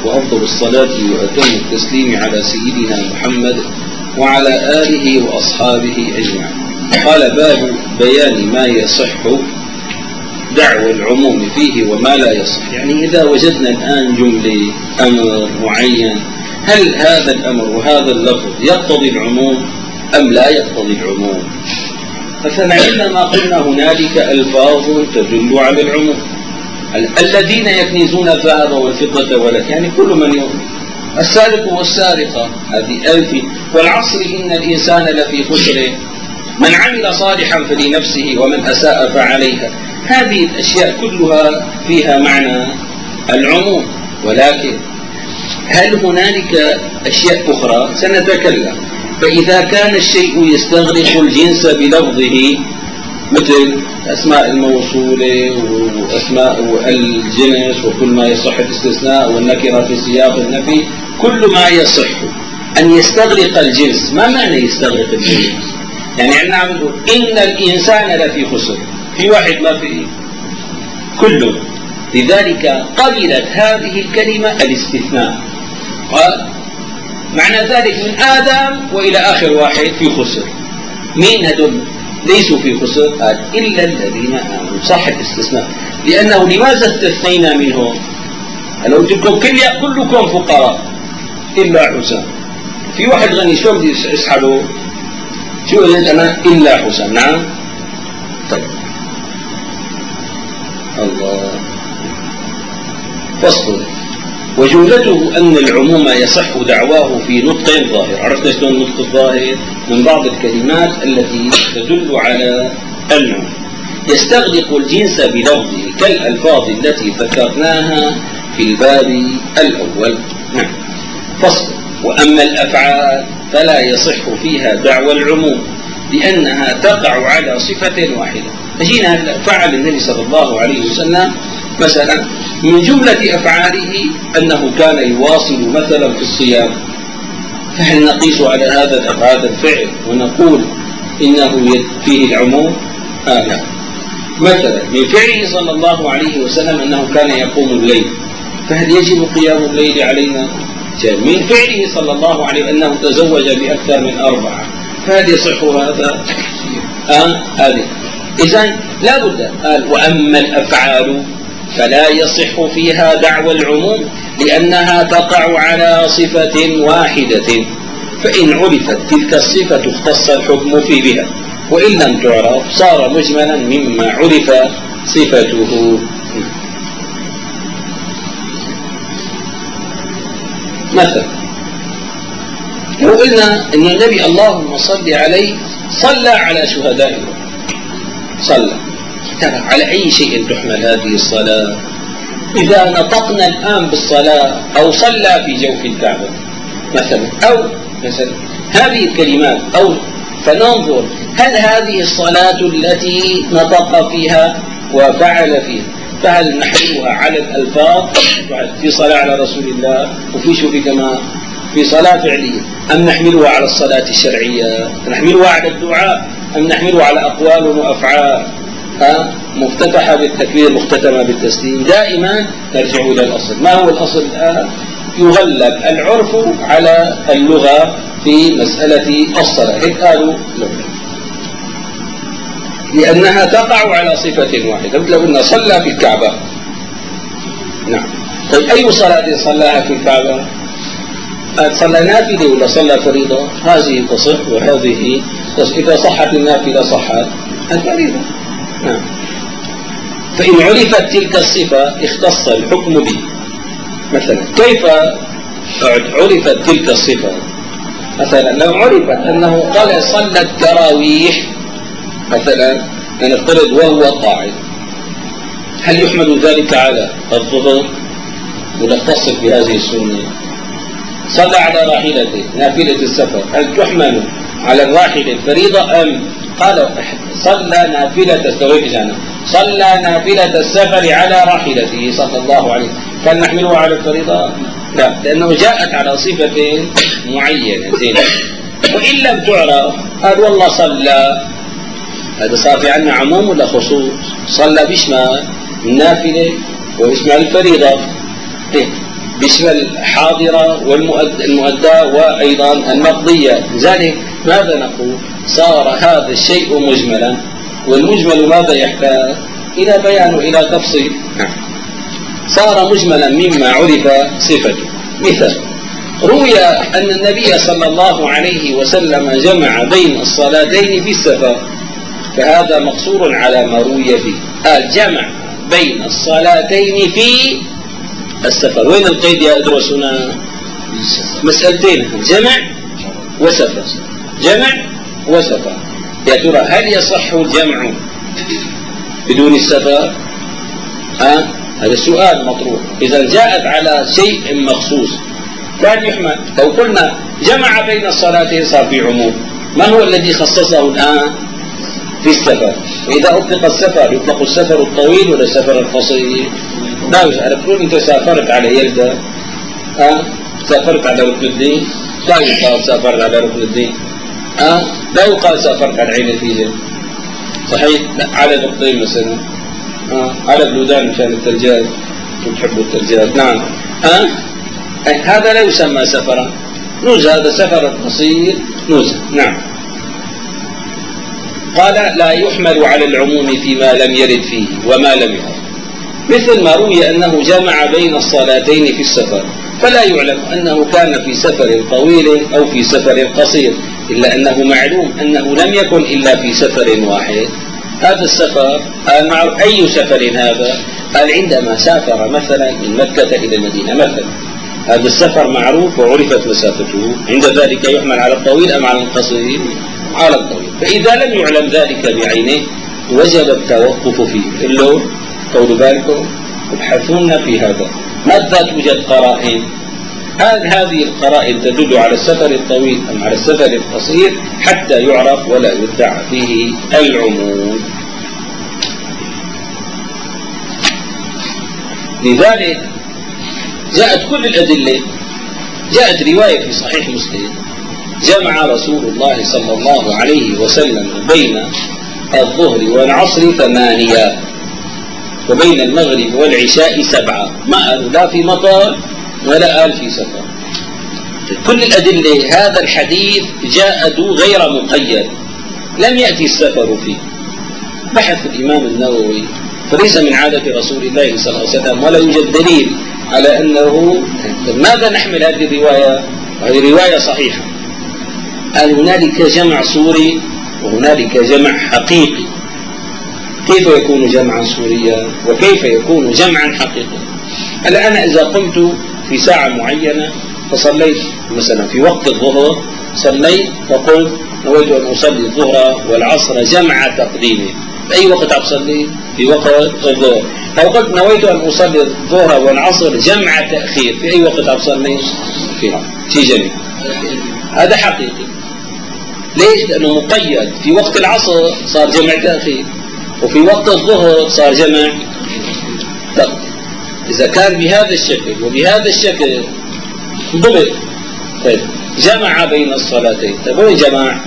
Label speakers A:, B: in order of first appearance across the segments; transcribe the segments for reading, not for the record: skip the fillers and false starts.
A: وأفضل الصلاة وأتم التسليم على سيدنا محمد وعلى آله وأصحابه أجمعين. قال: باب بيان ما يصح دعوى العموم فيه وما لا يصح. يعني إذا وجدنا الآن جملة أمر معين، هل هذا الأمر وهذا اللفظ يقتضي العموم أم لا يقتضي العموم؟ فسمعنا قلنا هنالك ألفاظ تدل على العموم. الذين يكنزون الذهب والفضة يعني كل من يؤمن. السارق والسارقة هذه ألف. والعصر إن الإنسان لفي خسر من عمل صالحا فلنفسه ومن أساء فعليها. هذه الأشياء كلها فيها معنى العموم. ولكن هل هنالك أشياء أخرى سنتكلم؟ فإذا كان الشيء يستغرق الجنس بلفظه مثل أسماء الموصولة وأسماء الجنس وكل ما يصح الاستثناء والنكرة في سياق النفي، كل ما يصح أن يستغرق الجنس. ما معنى يستغرق الجنس؟ يعني عندنا عم نقول إن الإنسان لفي خسر، في واحد ما في كله. لذلك قبلت هذه الكلمة الاستثناء. قال معنى ذلك من آدم وإلى آخر واحد في خسر. مين هدول ليسوا في خسر؟ قال إلا الذين آمنوا. صح الاستثناء، لأنه لماذا استثنينا منهم؟ لو تلكم كلكم فقراء إلا حسام. في واحد غني شو بدي يسحبه؟ شو قلت أنا؟ إلا حسام. نعم. طيب الله. فصل. وجملته أن العموم يصح دعواه في نطق ظاهر. عرفنا شلون النطق الظاهر؟ من بعض الكلمات التي تدل على العموم. يستغرق الجنس بلفظه كالألفاظ التي ذكرناها في الباب الأول. نعم. فصل. وأما الأفعال فلا يصح فيها دعوى العموم لأنها تقع على صفة واحدة. أجينا فعل النبي صلى الله عليه وسلم مثلا من جملة أفعاله أنه كان يواصل مثلا في الصيام، فهل نقيس على هذا الفعل ونقول إنه فيه العموم؟ لا. مثلا من فعله صلى الله عليه وسلم أنه كان يقوم الليل، فهل يجب قيام الليل علينا؟ من فعله صلى الله عليه وسلم أنه تزوج بأكثر من 4، فهل يصح هذا؟ هذه. إذن لا بد. قال وأما الأفعال فلا يصح فيها دعوى العموم لأنها تقع على صفة واحدة، فإن عرفت تلك الصفة اختص الحكم في بها، وإن لم تعرف صار مجملا مما عرف صفته. مثلا لو قلنا أن النبي اللهم صل عليه صلى على شهدائه، صلى، ترى على أي شيء تحمل هذه الصلاة؟ إذا نطقنا الآن بالصلاة أو صلى في جوف الكعبة مثلا، أو مثلا هذه الكلمات، أو فننظر هل هذه الصلاة التي نطق فيها وفعل فيها فهل نحملها على الألفاظ في صلاة على رسول الله وفي شو في كمان في صلاة فعلية، أم نحملها على الصلاة الشرعية، نحملها على الدعاء، أم نحملها على أقوال وأفعال مفتتحة بالتكبير مختتمة بالتسليم؟ دائما نرجع إلى الأصل. ما هو الأصل الآن؟ يغلب العرف على اللغة في مسألة الصلاة. هيك قالوا لأنها تقع على صفة واحدة. مثل قلنا صلى في الكعبة. نعم. طيب أي صلاة صلاها في الكعبة؟ صلى نافلة ولا صلى فريضة؟ هذه تصح وهذه تصح. إذا صحت النافلة صحت الفريضة. نعم. فإن عرفت تلك الصفة اختص الحكم به. مثلا كيف عرفت تلك الصفة؟ مثلا لو عرفت أنه قال صلى التراويح مثلا نفترض وهو قاعد، هل يحمل ذلك على الظهر ولا اختص بهذه السنة؟ صلى على راحلته نافلة السفر، هل تحمل على الراحلة الفريضة أم؟ قال صلى نافلة السفر على راحلته صلى الله عليه وسلم، فهل نحمله على الفريضة؟ لا، لأنه جاءت على صفة معينة. وإن لم تعرف قال والله صلى، هذا صار في عنا عموم ولا خصوص؟ صلى بيشمل النافلة وبيشمل الفريضة. بيشمل حاضرة والمؤداة وأيضا المقضية. لذلك ماذا نقول؟ صار هذا الشيء مجملا، والمجمل ماذا يحتاج؟ إلى بيان إلى تفصيل. صار مجملا مما عرف صفته. مثال: روي أن النبي صلى الله عليه وسلم جمع بين الصلاتين في السفر، فهذا مقصور على ما روي فيه. الجمع بين الصلاتين في السفر، وين القيد يا أدرس هنا؟ مسألتين: جمع وسفر. جمع وسفر. يا ترى هل يصح الجمع بدون السفر؟ هذا السؤال مطروح. إذا جاءت على شيء مخصوص كان يحمل. لو قلنا جمع بين الصلاتين صار في عموم. ما هو الذي خصصه الآن في السفر؟ وإذا أطلق السفر يطلق السفر الطويل ولا السفر القصير؟ لا يسأل. تقول أنت سافرت على يلدة، سافرت على ركن الدين، لا يقال سافرت على ركن الدين. لا يقال سافرت على عين الفيل. صحيح؟ لا، على نقطين مثلا، على بلودان مشان الترجال، تحبوا الترجال. نعم. هذا لا يسمى سفرا، نزهة. هذا سفر قصير نزهة. نعم. قال: لا يحمل على العموم فيما لم يرد فيه وما لم يرد، مثل ما روي أنه جمع بين الصلاتين في السفر، فلا يعلم أنه كان في سفر طويل أو في سفر قصير، إلا أنه معلوم أنه لم يكن إلا في سفر واحد. هذا السفر أي سفر هذا؟ قال: عندما سافر مثلا من مكة إلى المدينة مثلا، هذا السفر معروف وعرفت مسافته، عند ذلك يحمل على الطويل أم على القصير؟ على الطويل. فإذا لم يعلم ذلك بعينه وجب التوقف فيه. إلا طول بالكم، ابحثون في هذا. ماذا توجد قرائن؟ هذه القرائن تدل على السفر الطويل أم على السفر القصير حتى يعرف ولا يدعى فيه العموم. لذلك جاءت كل الأدلة. جاءت رواية في صحيح مسلم: جمع رسول الله صلى الله عليه وسلم بين الظهر والعصر 8 وبين المغرب والعشاء 7. ما قالوا لا في مطر ولا قال في سفر. كل الأدلة هذا الحديث جاء غير مقيد، لم يأتي السفر فيه. بحث الإمام النووي فليس من عادة رسول الله صلى الله عليه وسلم، ولا يوجد دليل على أنه. ماذا نحمل هذه الرواية؟ هذه رواية صحيحة. قال: هنالك جمع صوري وهنالك جمع حقيقي. كيف يكون جمعا صوريا وكيف يكون جمعا حقيقيا؟ هلا أنا إذا قمت في ساعة معينة فصليت مثلا في وقت الظهر، صليت فقلت نويت أن أصلي الظهر والعصر جمع تقديمي، بأي وقت أصلي؟ في وقت الظهر. أو قلت نويت أن أصلي الظهر والعصر جمع تأخير، في أي وقت أصلي؟ في جميع. هذا حقيقي. ليش؟ لأنه مقيد. في وقت العصر صار جمع تأخير، وفي وقت الظهر صار جمع تقديم. إذا كان بهذا الشكل وبهذا الشكل ضبط. طيب جمع بين الصلاتين. طيب وين جمع؟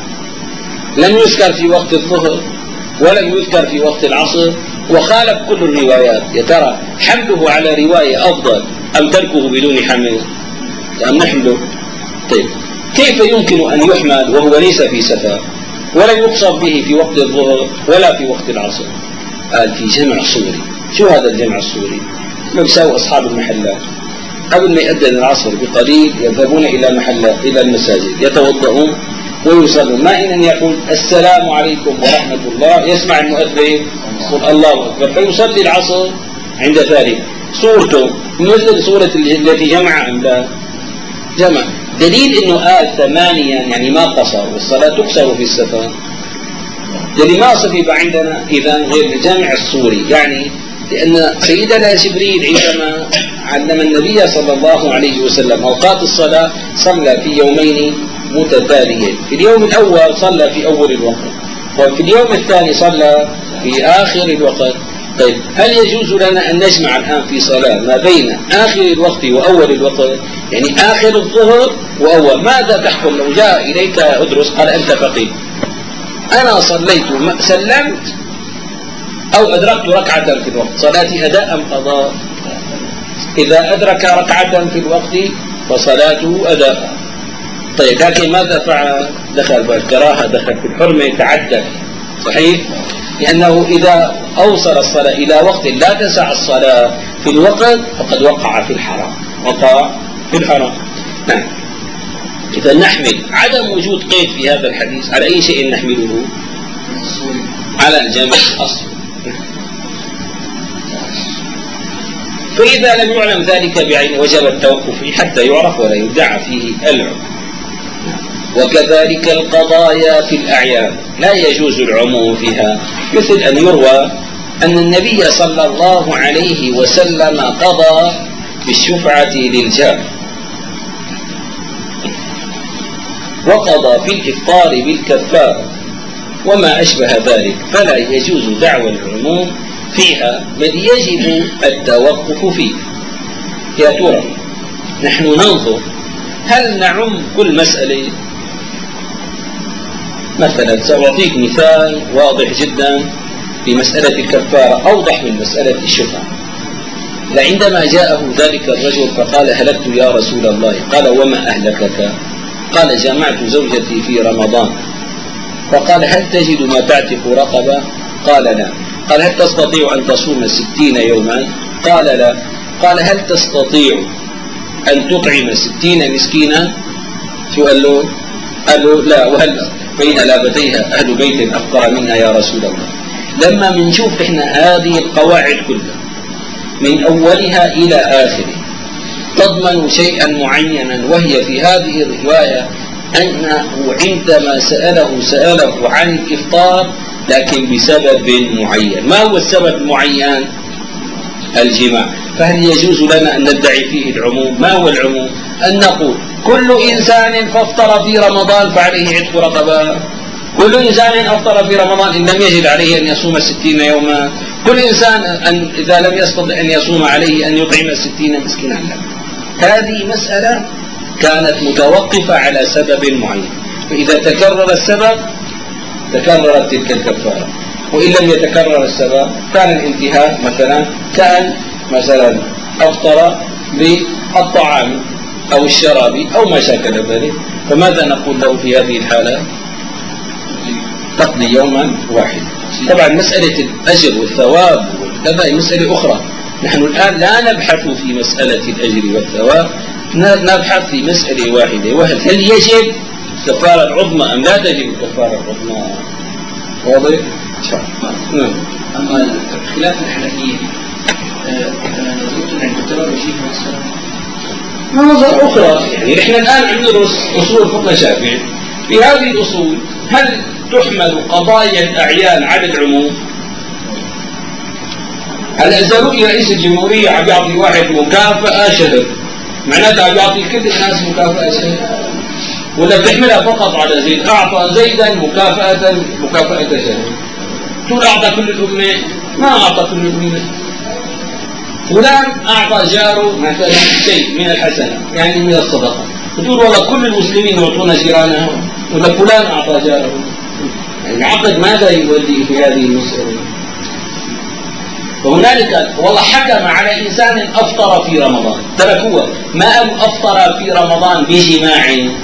A: لم يذكر في وقت الظهر ولم يذكر في وقت العصر، وخالف كل الروايات. يا ترى حمله على رواية أفضل أم تركه بدون حمل؟ أم نحمله؟ طيب كيف يمكن أن يحمل وهو ليس في سفر ولم يقصد به في وقت الظهر ولا في وقت العصر؟ قال: في جمع صوري. شو هذا الجمع الصوري؟ ما بيساوي أصحاب المحلات قبل ما يؤذن العصر بقليل يذهبون إلى المساجد، يتوضؤون ويصلون، ما إن يقول السلام عليكم ورحمة الله، يسمع المؤذن يقول الله أكبر، فيصلي العصر عند ذلك. صورته مثل صورة التي جمع أم لا؟ جمع. دليل إنه قال 8 يعني ما قصر، والصلاة تقصر في السفر. دليل ما صفي عندنا إذا غير الجمع الصوري، يعني لأن سيدنا جبريل عندما علم النبي صلى الله عليه وسلم أوقات الصلاة صلى في يومين متتاليين. في اليوم الأول صلى في أول الوقت، وفي اليوم الثاني صلى في آخر الوقت. طيب هل يجوز لنا أن نجمع الآن في صلاة ما بين آخر الوقت وأول الوقت؟ يعني آخر الظهر وأول. ماذا تحكم لو جاء إليك أدرس قال أنت فقيه، أنا صليت سلمت أو أدركت ركعة في الوقت، صلاتي أداء أم قضاء؟ إذا أدرك ركعة في الوقت فصلاته أداء. طيب لكن ماذا فعل؟ دخل بالكراهة، دخل في الحرمة، تعدى. صحيح؟ لأنه إذا أوصل الصلاة إلى وقت لا تسع الصلاة في الوقت فقد وقع في الحرام، وقع في الحرام. نعم. إذا نحمل عدم وجود قيد في هذا الحديث على أي شيء نحمله؟ على الجمع الأصل. فإذا لم يعلم ذلك بعين وجب التوقف حتى يعرف ولا يدعى فيه العلم. وكذلك القضايا في الأعيان لا يجوز العموم فيها، مثل أن يروى أن النبي صلى الله عليه وسلم قضى بالشفعة للجار، وقضى في الإفطار بالكفارة وما أشبه ذلك، فلا يجوز دعوى العموم فيها، بل يجب التوقف فيه. يا ترى نحن ننظر هل نعم كل مسألة؟ مثلا سأعطيك مثال واضح جدا في مسألة الكفارة، أوضح من مسألة الشفعة. عندما جاءه ذلك الرجل فقال هلكت يا رسول الله، قال وما أهلكك؟ قال جمعت زوجتي في رمضان. فقال هل تجد ما تعتق رقبة؟ قال لا. قال هل تستطيع أن تصوم 60 يوما؟ قال لا. قال هل تستطيع أن تطعم 60 مسكينا؟ شو قال له؟ قال له لا. وهل بين لابتيها أهل بيت أفقر منها يا رسول الله؟ لما منشوف إحنا هذه القواعد كلها من أولها إلى آخره تضمن شيئا معينا، وهي في هذه الرواية أنه عندما سأله عن الإفطار لكن بسبب معين. ما هو السبب المعين؟ الجماع. فهل يجوز لنا أن ندعي فيه العموم؟ ما هو العموم؟ أن نقول كل إنسان فافطر في رمضان فعليه عتق رقبة، كل إنسان أفطر في رمضان إن لم يجد عليه أن يصوم 60 يوما، كل إنسان إذا لم يستطع أن يصوم عليه أن يطعم 60 مسكينا. هذه مسألة كانت متوقفة على سبب معين، فإذا تكرر السبب تكررت تلك الكفارة، وإن لم يتكرر السبب كان الانتهاء. مثلا كان أفطر بالطعام أو الشراب أو ما شاكل ذلك، فماذا نقول له في هذه الحالة؟ تقضي يوما واحد. طبعا مسألة الأجر والثواب هذا مسألة أخرى. نحن الآن لا نبحث في مسألة الأجر والثواب، نبحث في مسألة واحدة، وهل يجب الكفارة العظمى أم لا تجب الكفارة العظمى؟ واضح؟ نعم.
B: أما خلاف الحنفية يمكن أن يعتبر شيء
A: نظر أخرى. يعني نحن الآن ندرس أصول فقه شافعي، في هذه الأصول هل تحمل قضايا الأعيان على العموم؟ هلا إذا رؤي رئيس الجمهورية عم يعطي واحد مكافأة شهر، معناتها عم يعطي كل الناس مكافأة شهر، ولا بتحملها فقط على زيد؟ أعطى زيدا مكافأة شهر، تقول أعطى كل الأمة؟ ما أعطى كل الأمة. فلان أعطى جاره مثلا شيء من الحسنة، يعني من الصدقة، تقول والله كل المسلمين يعطون جيرانهم، ولا فلان أعطى جاره. العقد ماذا يودي في هذه المسألة؟ وهنالك والله حكم على إنسان أفطر في رمضان، تركوه ما أفطر في رمضان بجماع.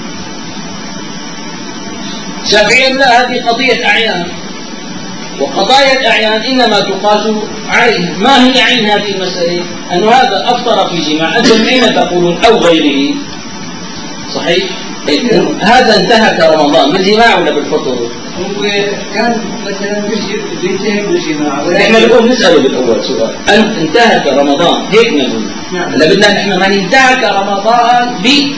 A: شافعيا لا، هذه قضية أعيان، وقضايا الأعيان إنما تقاس عليه. ما هي عين هذه المسألة؟ أن هذا أفطر في جماع، أنتم أين تقولون؟ أو غيره. صحيح؟ هذا انتهك رمضان بالجماع ولا بالفطر؟
B: كان مثلا بينتهك بالجماع.
A: احنا اليوم نسأله بالأول سؤال، أن انتهك رمضان هيك نقول؟ هلا بدنا نحن ما انتهك رمضان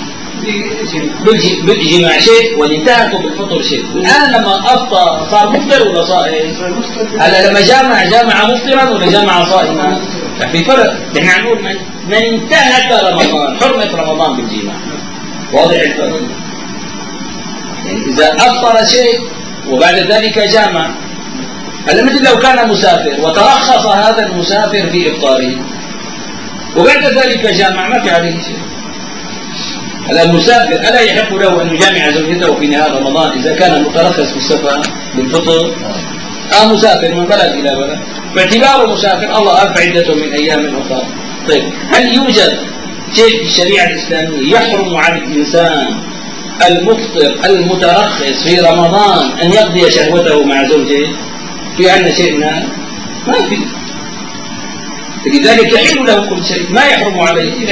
A: بالجماع شيء وانتهكوا بالفطر شيء. الآن لما أفطر صار مفطر ولا صائم؟ هلا لما جامع مفطرا ولا جامع صائما؟ في فرق. نحن نقول من انتهك رمضان، حرمة رمضان بالجماع. واضح الفرق؟ يعني إذا أفطر شيء وبعد ذلك جامع، هلا مثل لو كان مسافر وترخص هذا المسافر في إفطاره وبعد ذلك جامع، ما في عليه شيء. هلا المسافر ألا يحق له أن يجامع زوجته في نهار رمضان إذا كان مترخص في السفر بالفطر؟ مسافر من بلد إلى بلد، باعتباره مسافر الله قال فعدة من أيام أخرى. طيب هل يوجد شيء في الشريعة الإسلامية يحرم على الإنسان المفطر المترخص في رمضان أن يقضي شهوته مع زوجه؟ في عندنا شيء من هذا؟ ما في. لذلك يحل له كل شيء، ما يحرم عليه.
B: إذا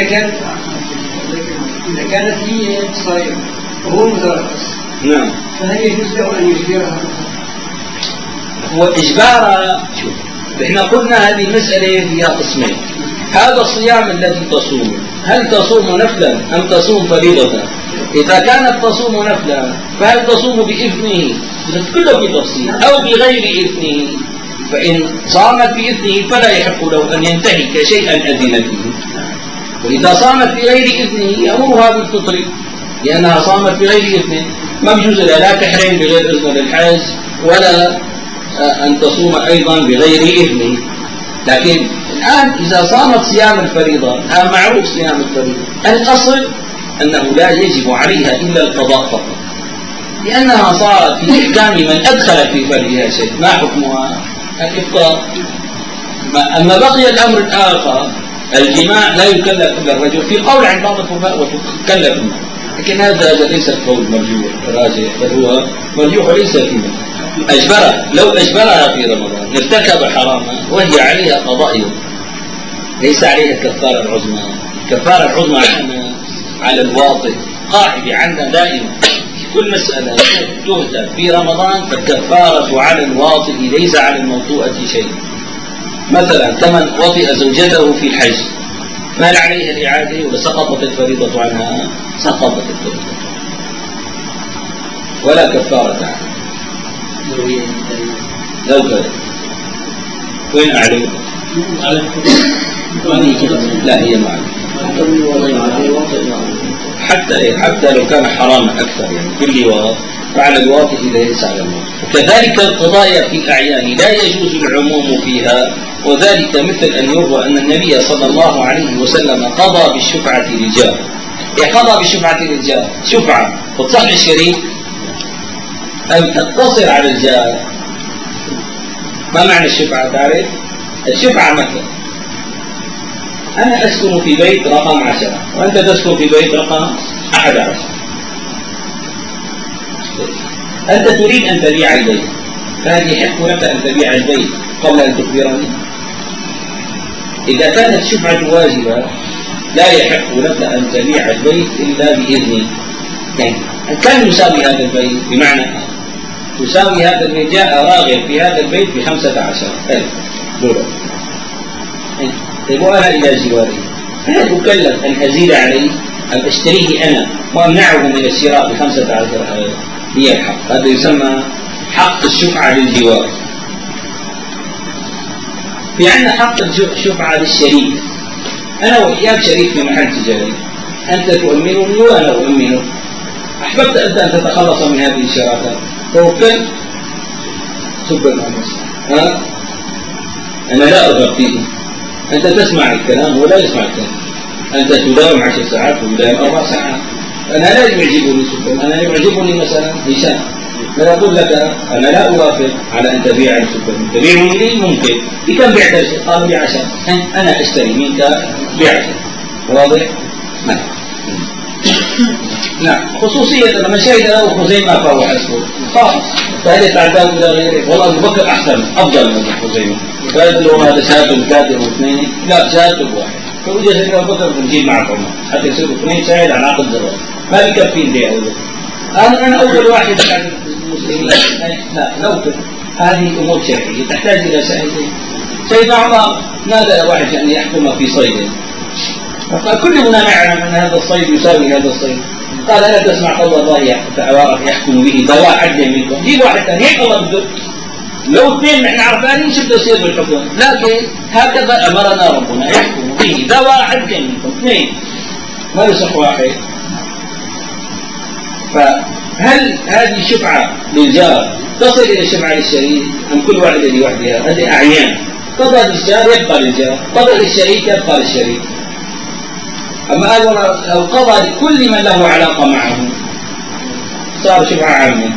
B: كانت هي صائمة وهو مترخص،
A: نعم،
B: فهل يجوز له أن يجبرها؟
A: هو إجبارها. شوف، إحنا قلنا هذه المسألة فيها قسمين. هذا الصيام الذي تصوم، هل تصوم نفلا أم تصوم فريضة؟ إذا كانت تصوم نفلا فهل تصوم بإذنه كله في تفصيل أو بغير إذنه؟ فإن صامت بإذنه فلا يحق له أن ينتهك شيئا أذن فيه، وإذا صامت بغير إذنه يأمرها بالفطر لأنها صامت بغير إذنه. ما بيجوز لها لا تحرم بغير إذن للحاج ولا أن تصوم أيضا بغير إذنه. لكن الآن إذا صامت صيام الفريضة، الآن معروف صيام الفريضة، الأصل أنه لا يجب عليها إلا القضاء فقط، لأنها صارت في إحكام من أدخل في فرجها شيء. ما حكمها؟ الإفطار. أما بقي الأمر الآخر الجماع لا يكلف إلا الرجل، في قول عن بعض الفقهاء وتكلف المرأة، لكن هذا ليس القول مرجوح راجح، بل هو مرجوح وليس في أجبرها. لو أجبرها في رمضان ارتكب حراما وهي عليها قضاء يوم، ليس عليها الكفارة العظمى. الكفارة العظمى على الواطئ قاعدة عندنا دائما في كل مسألة تهدى في رمضان، فالكفارة على الواطئ ليس على الموطوءة شيء. مثلا كمن وطئ زوجته في الحج، ما عليها الإعادة ولا سقطت الفريضة عنها؟ سقطت الفريضة ولا كفارة عنها. لو كذا وين أعلم؟ لا هي معلومة. حتى لو كان حراما أكثر، يعني كل واطئ فعلى الواطئ ليس على الموت. وكذلك القضايا في الأعيان لا يجوز العموم فيها، وذلك مثل أن يروى أن النبي صلى الله عليه وسلم قضى بالشفعة للجار. قضى بالشفعة للجار، شفعة وتصح الشريك أن تقتصر على الجار. ما معنى الشفعة؟ تعرف الشفعة؟ مثلا أنا أسكن في بيت رقم 10 وأنت تسكن في بيت رقم 11. أنت تريد أن تبيع البيت، فهل يحق لك أن تبيع البيت قبل أن تخبرني؟ إذا كانت الشفعة واجبة لا يحق لك أن تبيع البيت إلا بإذني. يعني كم يساوي هذا البيت؟ بمعنى يساوي هذا البيت، جاء راغب في هذا البيت ب15,000 دولار، طيب وأنا إلى جواري هل أكلف أن أزيد عليه أم أشتريه أنا وأمنعه من الشراء ب15,000؟ هي الحق. هذا يسمى حق الشفعة للجوار. في عندنا حق الشفعة للشريك. أنا وإياك شريك في محل تجاري، أنت تؤمنني وأنا أؤمنك، أحببت أنت أن تتخلص من هذه الشراكة، توكل سبحان أنا لا أرغب فيه. أنت تسمع الكلام ولا يسمع الكلام، أنت تداوم 10 ساعات وتداوم 4 ساعات. أنا لا يعجبني سكر، أنا يعجبني مثلا هشام، أنا أقول لك أنا لا أوافق على أن تبيع السكر، تبيعه لي ممكن، بكم بعت الشيء؟ قالوا ب10، أنا أشتري منك ب10. واضح؟ نعم. نعم. خصوصية لما شهد له خزيمة فهو حسبه خلاص، فهل يتعداه إلى غيره؟ والله أبو بكر أحسن أفضل من خزيمة، فقال له هذا شهادته بكاتب واثنين، لا شهادته بواحد، فوجد سيدنا أبو بكر بنجيب معك عمر حتى يصيروا 2 شاهد على عقد زواج، ما بكفي بيع أبو بكر. أنا أول واحد بعد المسلمين. لا لو كده هذه أمور شرعية تحتاج إلى شاهدين. سيدنا عمر نادى واحد أن يحكم في صيد، فقال كلنا نعلم أن هذا الصيد يساوي هذا الصيد. قال ألا تسمع قول الله تعالى يحكم به ذوى عدل منكم، جيب واحد ثاني هيك الله بده. لو 2 نحن عرفانين شو بده يصير بالحكم، لكن هكذا أمرنا ربنا يحكم به ذوى عدل منكم 2، ما يصح واحد. فهل هذه الشفعة للجار تصل إلى الشفعة للشريك أم كل واحدة لوحدها؟ هذه أعيان. قضى للجار يبقى للجار، قضى للشريك يبقى للشريك. أما لو قضى لكل من له علاقة معه صار شفعة عامة.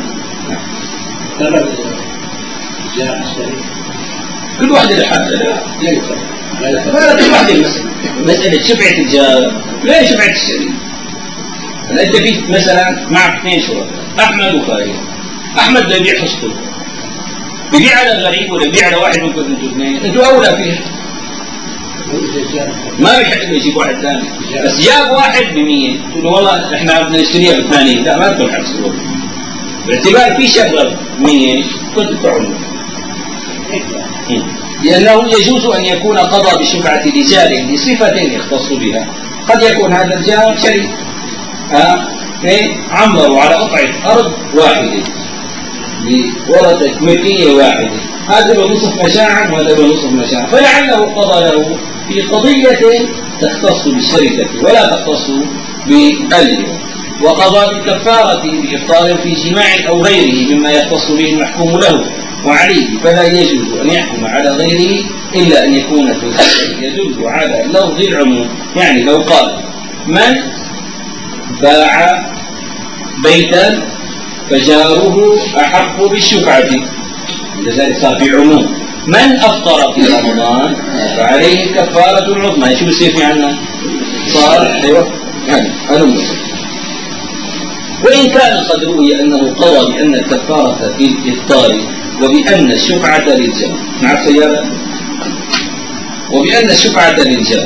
A: كل واحدة لحالها لا يقضى. هذا واحدة مسألة شفعة الجار لا شفعة الشريك. أنت في مثلا معك اثنين شركاء أحمد وخالد. أحمد لا يبيع حصته، بيبيع على الغريب ولا يبيع على واحد منكم انتوا اثنين، انتوا أولى فيها. ما بيحق يجيب واحد ثاني، بس جاب واحد ب100 تقول له والله احنا بدنا نشتريها ب80، لا ما بدكم حق باعتبار في شغله ب100 كنت تدفعوا. لأنه يجوز أن يكون قضى بشفعة رجال لصفة يختص بها. قد يكون هذا الجار شريك عمروا على قطعة أرض واحدة بورثة ملكية واحدة، هذا بنصف مشاعر وهذا بنصف مشاعر، فلعله قضى له في قضية تختص بالشركة ولا تختص بالهبة، وقضى بكفارة بإفطار في جماع أو غيره مما يختص به المحكوم له وعليه، فلا يجوز أن يحكم على غيره إلا أن يكون في الحكم يدل على لفظ العموم. يعني لو قال من باع بيتا فجاره أحق بالشفعة، لذلك صار في عموم. من أفطر في رمضان فعليه كفارة العظمى. شو بصير في عنا؟ صار أيوه هذا المسلم. وإن كان قد روي أنه قضى بأن الكفارة في الإفطار وبأن الشفعة للجار مع سيارة، وبأن الشفعة للجار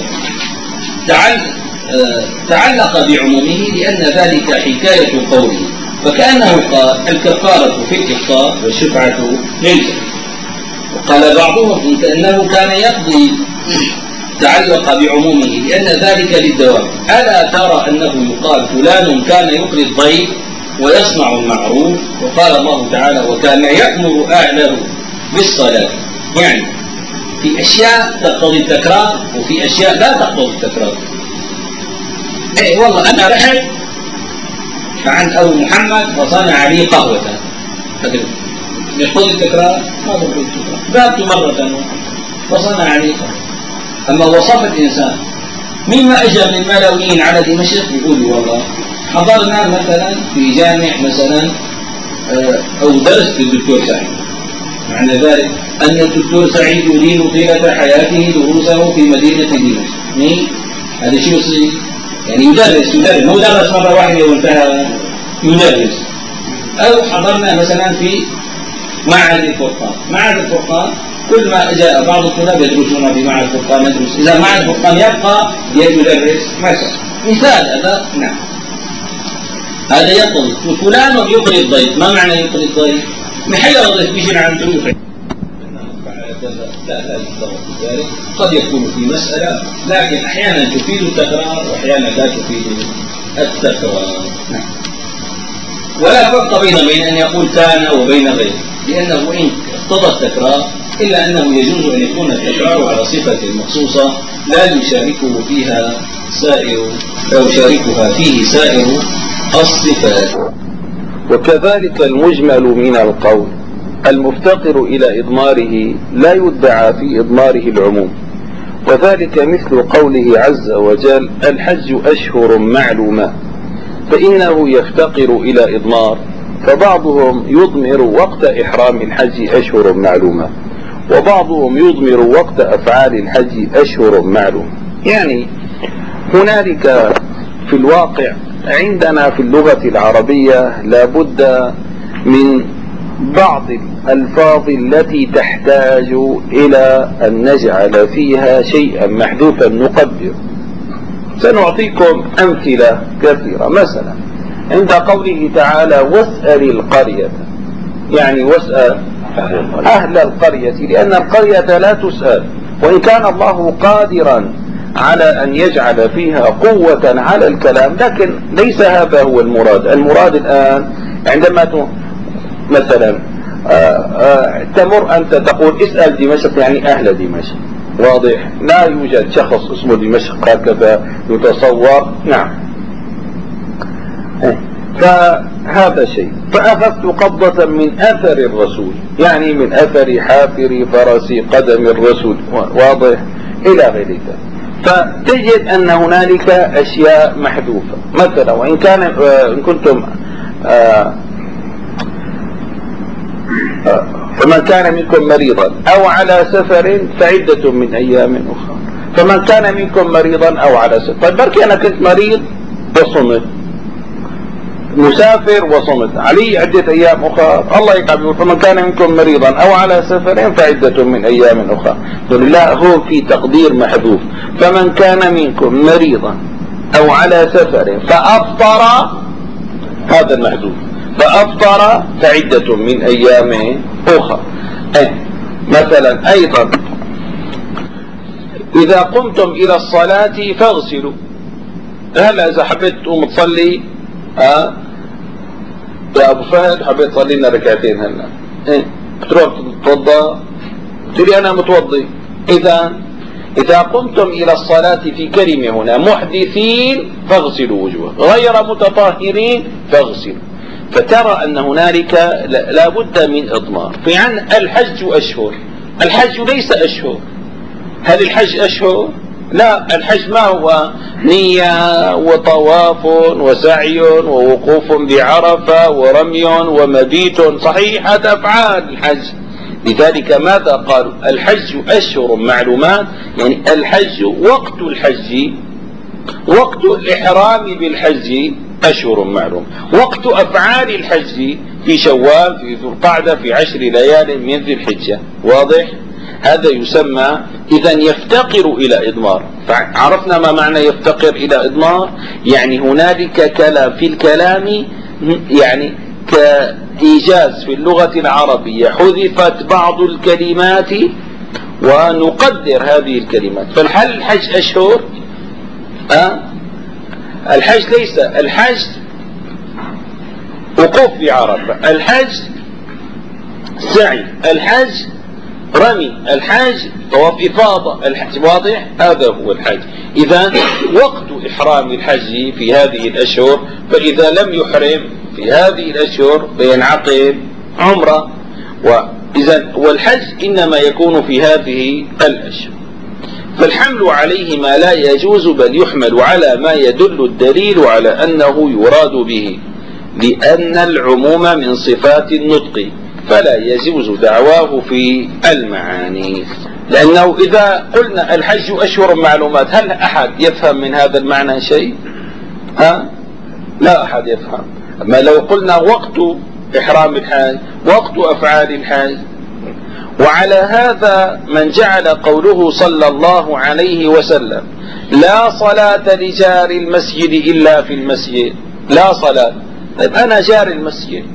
A: تعلق بعمومه لأن ذلك حكاية قوله، فكأنه قال الكفارة في الإفطار والشفعة للجار. وقال بعضهم كأنه كان يقضي تعلق بعمومه لأن ذلك للدوام. ألا ترى أنه يقال فلان كان يقضي الضيف ويصنع المعروف، وقال الله تعالى وكان يأمر أهله بالصلاة. يعني في أشياء تقتضي التكرار وفي أشياء لا تقتضي التكرار. إيه والله أنا رحت عند أبو محمد وصنع لي قهوة، يقتضي التكرار؟ ما تقتضي التكرار. ذهبت مرة وصنع لي قهوة. أما وصف الإنسان مما أجى من الملاويين على دمشق يقول والله حضرنا مثلا في جامع مثلا أو درس للدكتور سعيد، معنى ذلك أن الدكتور سعيد يدين طيلة حياته دروسه في مدينة دمشق. هذا شو يصير؟ يعني يدرس مو درس مرة واحدة وانتهى، يدرس. أو حضرنا مثلا في معهد الفرقان. معهد الفرقان كل ما جاء بعض الطلاب يدرسون في معهد الفرقان يدرس، إذا معهد الفرقان يبقى يدرس مثال هذا. نعم هذا يقضي. فلان يقضي الضيف، ما معنى يقضي الضيف؟ محير الضيف بيجي عن ضيوفه لا يفترض ذلك. قد يكون في مسألة لكن أحيانا تفيد التكرار وأحيانا لا تفيد التكرار. نعم. ولا فرق بين أن يقول كان وبين غيره، لأنه إن اقتضى التكرار إلا أنه يجوز أن يكون التكرار على صفة مخصوصة لا يشاركه فيها سائر أو يشاركها فيه سائر الصفات.
C: وكذلك المجمل من القول المفتقر إلى إضماره لا يدعى في إضماره العموم، وذلك مثل قوله عز وجل الحج أشهر معلومات، فإنه يفتقر إلى إضمار، فبعضهم يضمر وقت إحرام الحج أشهر معلومات، وبعضهم يضمر وقت أفعال الحج أشهر معلومة. يعني هنالك في الواقع عندنا في اللغة العربية لابد من بعض الألفاظ التي تحتاج إلى أن نجعل فيها شيئا محذوفا نقدر. سنعطيكم أمثلة كثيرة. مثلا عند قوله تعالى واسأل القرية، يعني واسأل أهل القرية، لأن القرية لا تسأل، وإن كان الله قادرا على أن يجعل فيها قوة على الكلام، لكن ليس هذا هو المراد. المراد الآن عندما مثلا تمر أنت تقول اسأل دمشق، يعني أهل دمشق، واضح؟ لا يوجد شخص اسمه دمشق هكذا يتصور. نعم. فهذا شيء. فأخذت قبضة من أثر الرسول، يعني من أثر حافر فرس قدم الرسول، واضح؟ إلى غير ذلك. فتجد أن هنالك أشياء محذوفة. مثلا وإن كان إن كنتم فمن كان منكم مريضا أو على سفر فعدة من أيام أخرى. فمن كان منكم مريضا أو على سفر. طيب بركي أنا كنت مريض وصمت، مسافر وصمت، علي عدة أيام أخرى، الله يقبل. فمن كان منكم مريضا أو على سفر فعدة من أيام أخرى. قل لا، هو في تقدير محذوف. فمن كان منكم مريضا أو على سفر فأفطر، هذا المحذوف، فأفطر فعدة من أيام أخرى. مثلا أيضا إذا قمتم إلى الصلاة فاغسلوا. هلا إذا حبيت تقوم تصلي يا أبو فهد، حبيت تصلي لنا ركعتين هلا، بتروح تتوضأ، تقولي أنا متوضي. إذا قمتم إلى الصلاة في كلمة هنا محدثين فاغسلوا وجوهكم، غير متطهرين فاغسلوا. فترى أن هنالك لا بد من إضمار. في عن الحج أشهر، الحج ليس أشهر. هل الحج أشهر؟ لا، الحج ما هو نية وطواف وسعي ووقوف بعرفة ورمي ومبيت، صحيح، هذا أفعال الحج. لذلك ماذا قالوا؟ الحج أشهر معلومات، يعني الحج وقت الحج، وقت الإحرام بالحج أشهر معلوم، وقت أفعال الحج في شوال، في ذو القعدة، في 10 ليال من ذي الحجة. واضح؟ هذا يسمى إذا يفتقر إلى إضمار. فعرفنا ما معنى يفتقر إلى إضمار، يعني هنالك كلام في الكلام، يعني كإيجاز في اللغة العربية، حذفت بعض الكلمات ونقدر هذه الكلمات. فالحج أشهر، الحج ليس الحج وقوف بعرفة، الحج سعي، الحج رمي، الحج طواف إفاضة، الحج. واضح؟ هذا هو الحج. إذا وقت إحرام الحج في هذه الأشهر، فإذا لم يحرم في هذه الأشهر فينعقد عمرة. والحج إنما يكون في هذه الأشهر. فالحمل عليه ما لا يجوز، بل يحمل على ما يدل الدليل على أنه يراد به، لأن العموم من صفات النطق، فلا يجوز دعواه في المعاني. لأنه إذا قلنا الحج أشهر معلومات، هل أحد يفهم من هذا المعنى شيء؟ لا أحد يفهم. أما لو قلنا وقت إحرام الحج، وقت أفعال الحج. وعلى هذا من جعل قوله صلى الله عليه وسلم لا صلاة لجار المسجد إلا في المسجد، لا صلاة. طيب أنا جار المسجد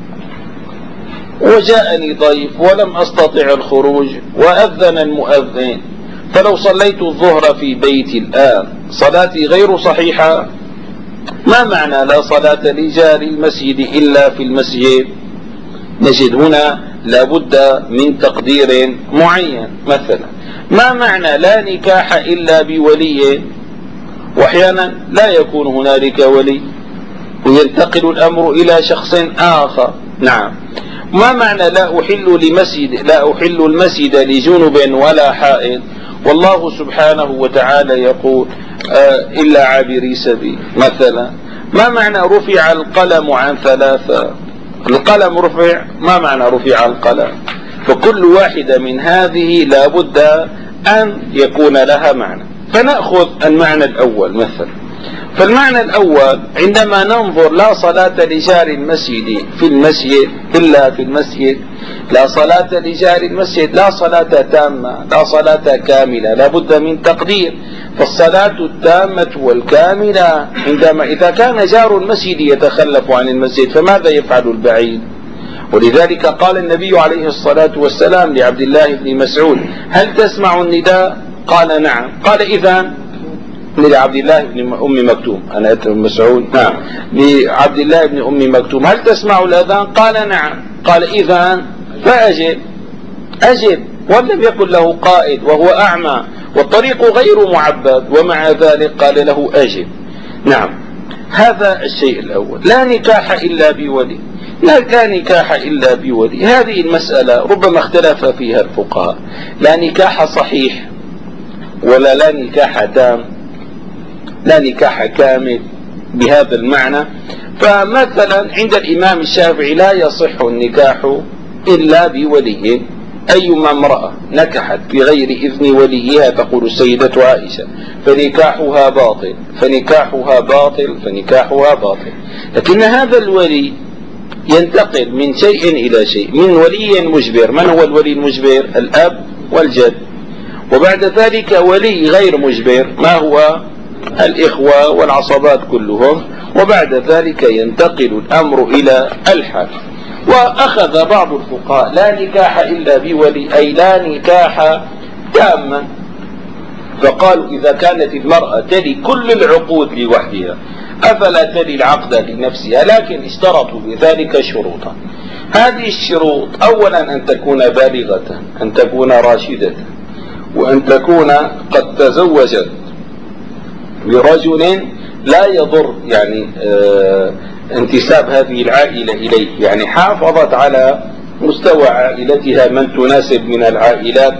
C: وجاءني ضيف ولم أستطع الخروج وأذن المؤذن، فلو صليت الظهر في بيتي الآن صلاتي غير صحيحة. ما معنى لا صلاة لجار المسجد إلا في المسجد؟ نجد هنا لابد من تقدير معين. مثلا ما معنى لا نكاح إلا بولي؟ وأحيانا لا يكون هنالك ولي وينتقل الأمر إلى شخص آخر. نعم. ما معنى لا أحل المسجد لجنب ولا حائض؟ والله سبحانه وتعالى يقول إلا عابري سبيل. مثلا ما معنى رفع القلم عن 3؟ القلم رفع، ما معنى رفع القلم؟ فكل واحدة من هذه لا بد أن يكون لها معنى. فنأخذ المعنى الأول مثلا. فالمعنى الأول عندما ننظر لا صلاة لجار المسجد في المسجد إلا في المسجد، لا صلاة لجار المسجد لا صلاة تامة، لا صلاة كاملة، لا بد من تقدير. فالصلاة التامة والكاملة عندما إذا كان جار المسجد يتخلف عن المسجد فماذا يفعل البعيد؟ ولذلك قال النبي عليه الصلاة والسلام لعبد الله بن مسعود هل تسمع النداء؟ قال نعم. قال إذن لعبد الله بن أم مكتوم، أنا ابن مسعود، نعم، لعبد الله بن أم مكتوم هل تسمع الأذان؟ قال نعم. قال إذن فأجب، أجب. ولم يكن له قائد وهو أعمى والطريق غير معبد، ومع ذلك قال له أجب. نعم. هذا الشيء الأول. لا نكاح إلا بولي، لا نكاح إلا بولي. هذه المسألة ربما اختلف فيها الفقهاء، لا نكاح صحيح ولا لا نكاح تام، لا نكاح كامل بهذا المعنى. فمثلا عند الإمام الشافعي لا يصح النكاح إلا بولي. أيما امرأة نكحت بغير إذن وليها تقول السيدة عائشة فنكاحها باطل فنكاحها باطل فنكاحها باطل. لكن هذا الولي ينتقل من شيء إلى شيء، من ولي مجبر. من هو الولي المجبر؟ الأب والجد. وبعد ذلك ولي غير مجبر، ما هو؟ الإخوة والعصبات كلهم. وبعد ذلك ينتقل الأمر إلى الحاكم. وأخذ بعض الفقهاء لا نكاح إلا بولي، أي لا نكاح تاما. فقالوا إذا كانت المرأة تلي كل العقود لوحدها أفلا تلي العقد لنفسها، لكن اشترطوا بذلك شروطا. هذه الشروط أولا أن تكون بالغة، أن تكون راشدة، وأن تكون قد تزوجت برجل لا يضر يعني انتساب هذه العائلة إليه، يعني حافظت على مستوى عائلتها من تناسب من العائلات.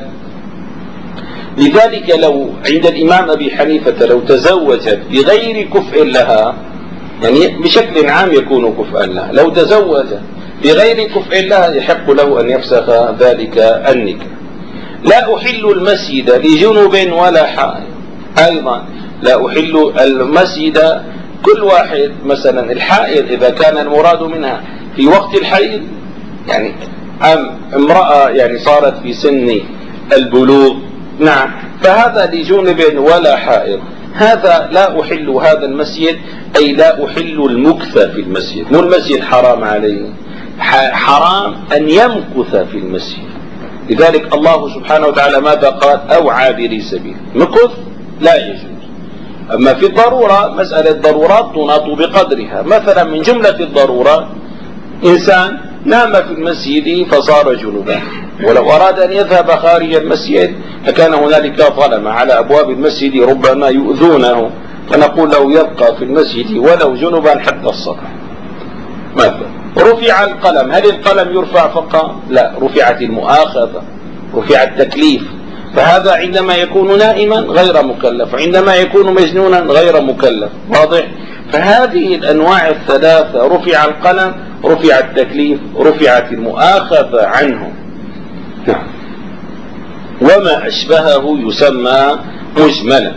C: لذلك لو عند الإمام أبي حنيفة لو تزوجت بغير كفء لها، يعني بشكل عام يكون كفءا لها، لو تزوج بغير كفء لها يحق له أن يفسخ ذلك النكاح. لا أحل المسجد لجنب ولا حائض، أيضا لا أحل المسجد كل واحد. مثلا الحائض إذا كان المراد منها في وقت الحيض، يعني امرأة يعني صارت في سن البلوغ، نعم، فهذا لجنب ولا حائض، هذا لا أحل هذا المسجد، أي لا أحل المكث في المسجد. مو المسجد حرام عليه، حرام أن يمكث في المسجد. لذلك الله سبحانه وتعالى ماذا قال؟ أو عابري سبيل. مكث لا يجوز. أما في الضرورة، مسألة ضرورات تناط بقدرها. مثلا من جملة الضرورات إنسان نام في المسجد فصار جنبا، ولو أراد أن يذهب خارج المسجد فكان هنالك ظلمة على أبواب المسجد ربما يؤذونه، فنقول له يبقى في المسجد ولو جنبا حتى الصبح. مثلا رفع القلم، هل القلم يرفع فقط؟ لا، رفعت المؤاخذة، رفع التكليف. فهذا عندما يكون نائما غير مكلف، عندما يكون مجنونا غير مكلف. واضح؟ فهذه الأنواع الثلاثة، رفع القلم، رفع التكليف، رفعت المؤاخذة عنه. وما أشبهه يسمى مجملا.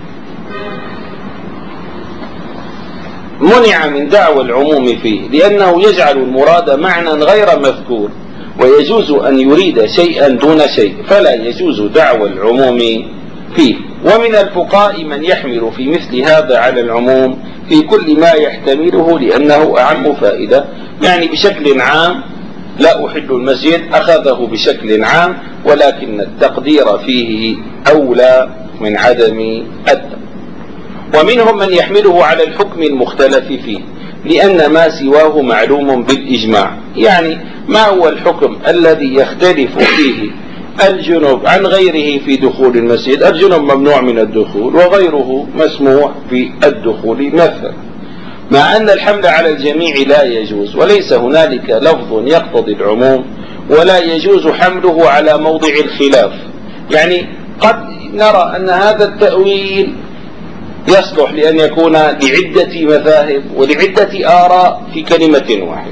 C: منع من دعوى العموم فيه لأنه يجعل المراد معنى غير مذكور، ويجوز أن يريد شيئا دون شيء، فلا يجوز دعوى العموم فيه. ومن الفقهاء من يحمل في مثل هذا على العموم في كل ما يحتمله لأنه أعم فائدة. يعني بشكل عام لا أحل المسجد أخذه بشكل عام، ولكن التقدير فيه أولى من عدم التقدير. ومنهم من يحمله على الحكم المختلف فيه لأن ما سواه معلوم بالإجماع. يعني ما هو الحكم الذي يختلف فيه الجنوب عن غيره في دخول المسجد؟ الجنوب ممنوع من الدخول وغيره مسموح بالدخول مثلا، مع أن الحمل على الجميع لا يجوز، وليس هنالك لفظ يقتضي العموم، ولا يجوز حمله على موضع الخلاف. يعني قد نرى أن هذا التأويل يصلح لأن يكون لعدة مذاهب ولعدة آراء في كلمة واحدة.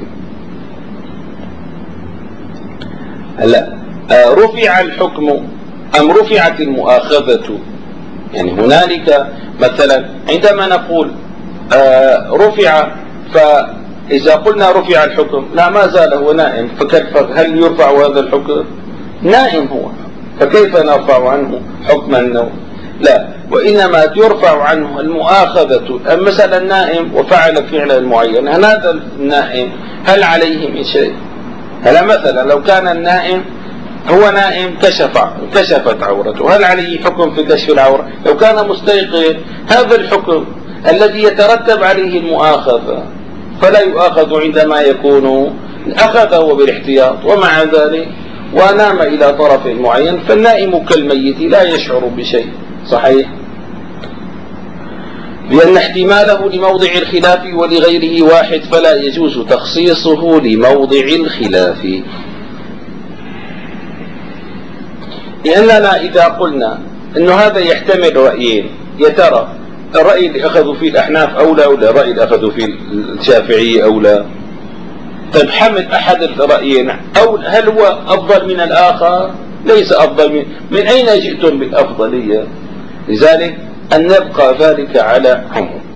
C: هلا رفع الحكم أم رفعت المؤاخذة؟ يعني هنالك مثلا عندما نقول رفع، فإذا قلنا رفع الحكم لا ما زال هو نائم، هل يرفع هذا الحكم؟ نائم هو، فكيف نرفع عنه حكم النوم؟ لا، وإنما يرفع عنه المؤاخذة. مثلا النائم وفعل فعلا معينا، هذا النائم هل عليه من شيء؟ هلا مثلا لو كان النائم هو نائم كشفت عورته، هل عليه حكم في كشف العورة؟ لو كان مستيقظ هذا الحكم الذي يترتب عليه المؤاخذة، فلا يؤاخذ عندما يكون أخذه بالاحتياط، ومع ذلك ونام إلى طرف معين، فالنائم كالميت لا يشعر بشيء. صحيح؟ لأن احتماله لموضع الخلاف ولغيره واحد، فلا يجوز تخصيصه لموضع الخلاف. لأننا إذا قلنا أن هذا يحتمل رأيين، يا ترى الرأي اللي أخذوا فيه الأحناف أولى ولا الرأي اللي أخذوا فيه الشافعية أولى؟ طيب حمل أحد الرأيين أو هل هو أفضل من الآخر؟ ليس أفضل من أين جئتم بالأفضلية؟ لذلك أن نبقى ذلك على عموم.